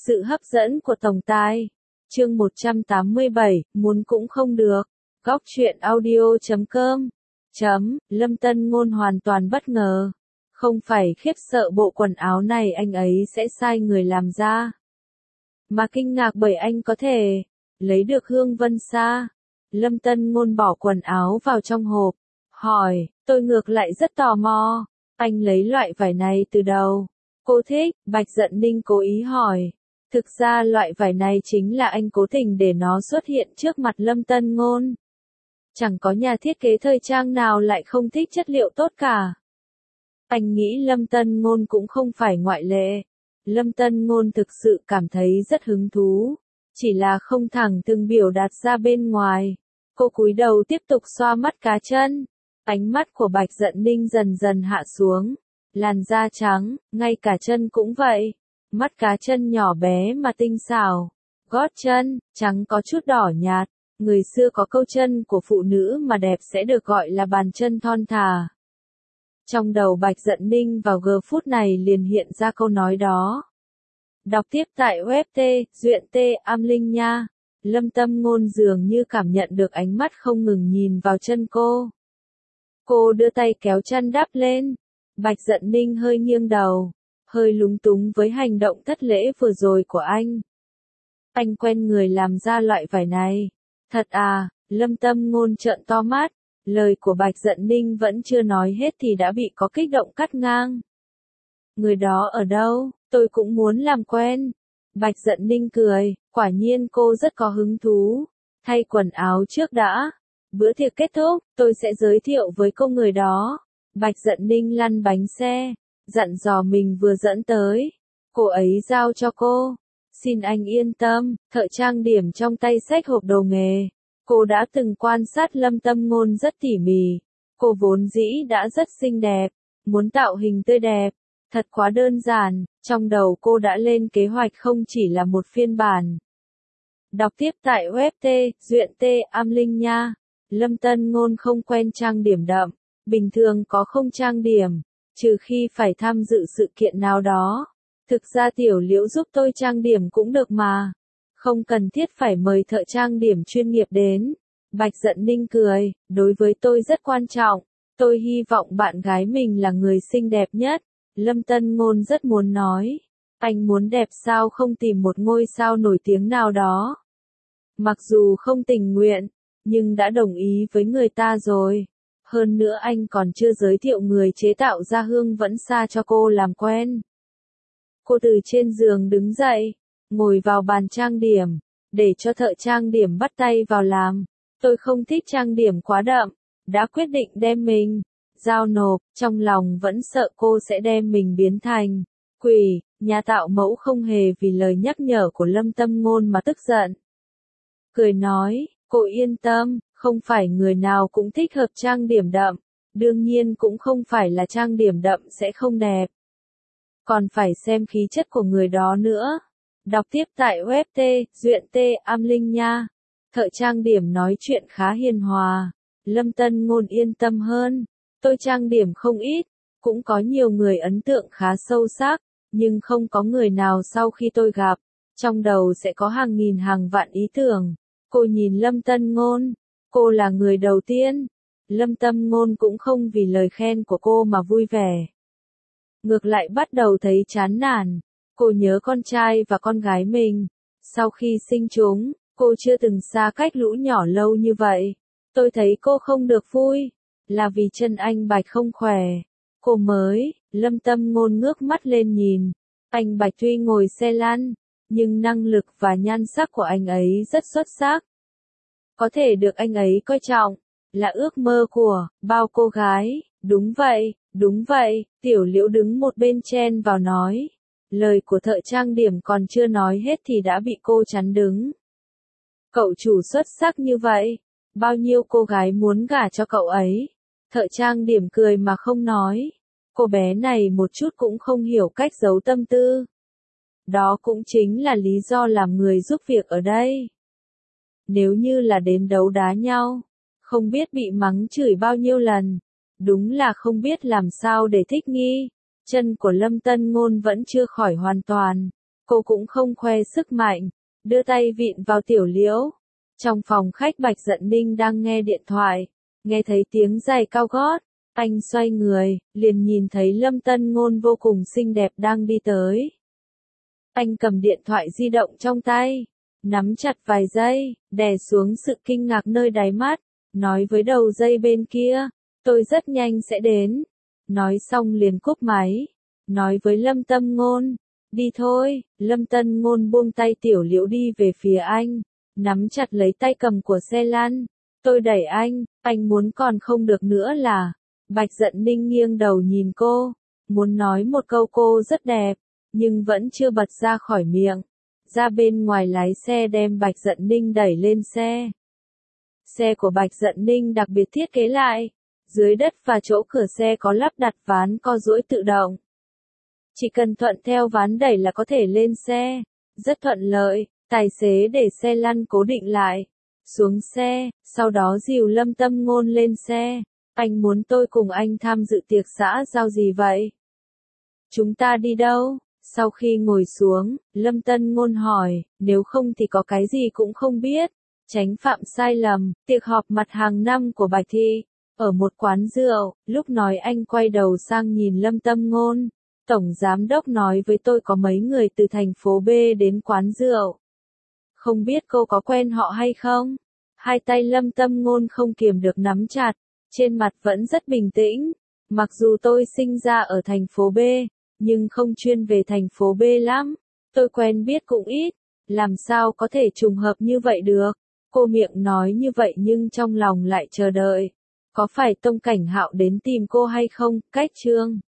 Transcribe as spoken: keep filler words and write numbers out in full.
Sự hấp dẫn của tổng tài. Chương một trăm tám mươi bảy, muốn cũng không được. Góc truyện audio chấm com. Chấm, Lâm Tân Ngôn hoàn toàn bất ngờ. Không phải khiếp sợ bộ quần áo này anh ấy sẽ sai người làm ra, mà kinh ngạc bởi anh có thể lấy được hương vân sa. Lâm Tân Ngôn bỏ quần áo vào trong hộp, hỏi, tôi ngược lại rất tò mò, anh lấy loại vải này từ đâu? Cô thích, Bạch Dận Ninh cố ý hỏi. Thực ra loại vải này chính là anh cố tình để nó xuất hiện trước mặt Lâm Tân Ngôn. Chẳng có nhà thiết kế thời trang nào lại không thích chất liệu tốt cả. Anh nghĩ Lâm Tân Ngôn cũng không phải ngoại lệ. Lâm Tân Ngôn thực sự cảm thấy rất hứng thú, chỉ là không thẳng thừng biểu đạt ra bên ngoài. Cô cúi đầu tiếp tục xoa mắt cá chân. Ánh mắt của Bạch Dận Ninh dần dần hạ xuống. Làn da trắng, ngay cả chân cũng vậy. Mắt cá chân nhỏ bé mà tinh xảo. Gót chân, trắng có chút đỏ nhạt. Người xưa có câu chân của phụ nữ mà đẹp sẽ được gọi là bàn chân thon thả. Trong đầu Bạch Dận Ninh vào giờ phút này liền hiện ra câu nói đó. Đọc tiếp tại web T, Duyện T, Am Linh nha. Lâm Tâm Ngôn dường như cảm nhận được ánh mắt không ngừng nhìn vào chân cô. Cô đưa tay kéo chân đắp lên. Bạch Dận Ninh hơi nghiêng đầu, hơi lúng túng với hành động thất lễ vừa rồi của anh. Anh quen người làm ra loại vải này. Thật à? Lâm Tâm Ngôn trợn to mắt. Lời của Bạch Dận Ninh vẫn chưa nói hết thì đã bị có kích động cắt ngang. Người đó ở đâu? Tôi cũng muốn làm quen. Bạch Dận Ninh cười, quả nhiên cô rất có hứng thú. Thay quần áo trước đã. Bữa tiệc kết thúc, tôi sẽ giới thiệu với cô người đó. Bạch Dận Ninh lăn bánh xe, dặn dò mình vừa dẫn tới. Cô ấy giao cho cô. Xin anh yên tâm, thợ trang điểm trong tay xách hộp đồ nghề. Cô đã từng quan sát Lâm Tâm Ngôn rất tỉ mỉ. Cô vốn dĩ đã rất xinh đẹp, muốn tạo hình tươi đẹp. Thật quá đơn giản, trong đầu cô đã lên kế hoạch không chỉ là một phiên bản. Đọc tiếp tại web T, Duyện T, Am Linh nha. Lâm Tân Ngôn không quen trang điểm đậm, bình thường có không trang điểm, trừ khi phải tham dự sự kiện nào đó. Thực ra Tiểu Liễu giúp tôi trang điểm cũng được mà. Không cần thiết phải mời thợ trang điểm chuyên nghiệp đến. Bạch Dận Ninh cười, đối với tôi rất quan trọng. Tôi hy vọng bạn gái mình là người xinh đẹp nhất. Lâm Tân Ngôn rất muốn nói. Anh muốn đẹp sao không tìm một ngôi sao nổi tiếng nào đó. Mặc dù không tình nguyện, nhưng đã đồng ý với người ta rồi. Hơn nữa anh còn chưa giới thiệu người chế tạo ra hương vẫn xa cho cô làm quen. Cô từ trên giường đứng dậy, ngồi vào bàn trang điểm, để cho thợ trang điểm bắt tay vào làm. Tôi không thích trang điểm quá đậm, đã quyết định đem mình giao nộp, trong lòng vẫn sợ cô sẽ đem mình biến thành quỷ. Nhà tạo mẫu không hề vì lời nhắc nhở của Lâm Tâm Ngôn mà tức giận. Cười nói, cô yên tâm, không phải người nào cũng thích hợp trang điểm đậm, đương nhiên cũng không phải là trang điểm đậm sẽ không đẹp. Còn phải xem khí chất của người đó nữa. Đọc tiếp tại web T, Duyện T, Am Linh nha. Thợ trang điểm nói chuyện khá hiền hòa. Lâm Tân Ngôn yên tâm hơn. Tôi trang điểm không ít, cũng có nhiều người ấn tượng khá sâu sắc, nhưng không có người nào sau khi tôi gặp, trong đầu sẽ có hàng nghìn hàng vạn ý tưởng. Cô nhìn Lâm Tân Ngôn, cô là người đầu tiên. Lâm Tâm Ngôn cũng không vì lời khen của cô mà vui vẻ. Ngược lại bắt đầu thấy chán nản. Cô nhớ con trai và con gái mình. Sau khi sinh chúng, cô chưa từng xa cách lũ nhỏ lâu như vậy. Tôi thấy cô không được vui, là vì chân anh Bạch không khỏe. Cô mới, Lâm Tâm Ngôn ngước mắt lên nhìn. Anh Bạch tuy ngồi xe lăn, nhưng năng lực và nhan sắc của anh ấy rất xuất sắc. Có thể được anh ấy coi trọng, là ước mơ của bao cô gái. Đúng vậy, đúng vậy, Tiểu Liễu đứng một bên chen vào nói. Lời của thợ trang điểm còn chưa nói hết thì đã bị cô chắn đứng. Cậu chủ xuất sắc như vậy, bao nhiêu cô gái muốn gả cho cậu ấy. Thợ trang điểm cười mà không nói. Cô bé này một chút cũng không hiểu cách giấu tâm tư. Đó cũng chính là lý do làm người giúp việc ở đây. Nếu như là đến đấu đá nhau, không biết bị mắng chửi bao nhiêu lần. Đúng là không biết làm sao để thích nghi. Chân của Lâm Tân Ngôn vẫn chưa khỏi hoàn toàn. Cô cũng không khoe sức mạnh, đưa tay vịn vào Tiểu Liễu. Trong phòng khách Bạch Dận Ninh đang nghe điện thoại, nghe thấy tiếng giày cao gót, anh xoay người, liền nhìn thấy Lâm Tân Ngôn vô cùng xinh đẹp đang đi tới. Anh cầm điện thoại di động trong tay, nắm chặt vài giây, đè xuống sự kinh ngạc nơi đáy mắt, nói với đầu dây bên kia, tôi rất nhanh sẽ đến. Nói xong liền cúp máy, nói với Lâm Tân Ngôn, đi thôi. Lâm Tân Ngôn buông tay Tiểu Liễu đi về phía anh, nắm chặt lấy tay cầm của xe lăn. Tôi đẩy anh, anh muốn còn không được nữa là. Bạch Dận Ninh nghiêng đầu nhìn cô, muốn nói một câu cô rất đẹp, nhưng vẫn chưa bật ra khỏi miệng. Ra bên ngoài lái xe đem Bạch Dận Ninh đẩy lên xe. Xe của Bạch Dận Ninh đặc biệt thiết kế lại, dưới đất và chỗ cửa xe có lắp đặt ván co duỗi tự động. Chỉ cần thuận theo ván đẩy là có thể lên xe, rất thuận lợi. Tài xế để xe lăn cố định lại, xuống xe, sau đó dìu Lâm Tân Ngôn lên xe. Anh muốn tôi cùng anh tham dự tiệc xã giao gì vậy? Chúng ta đi đâu? Sau khi ngồi xuống, Lâm Tân Ngôn hỏi, nếu không thì có cái gì cũng không biết. Tránh phạm sai lầm, tiệc họp mặt hàng năm của Bạch Thị, ở một quán rượu. Lúc nói anh quay đầu sang nhìn Lâm Tân Ngôn. Tổng giám đốc nói với tôi có mấy người từ thành phố B đến quán rượu. Không biết cô có quen họ hay không? Hai tay Lâm Tân Ngôn không kiềm được nắm chặt, trên mặt vẫn rất bình tĩnh. Mặc dù tôi sinh ra ở thành phố B, nhưng không chuyên về thành phố B lắm. Tôi quen biết cũng ít, làm sao có thể trùng hợp như vậy được? Cô miệng nói như vậy nhưng trong lòng lại chờ đợi. Có phải Tông Cảnh Hạo đến tìm cô hay không? Cách chương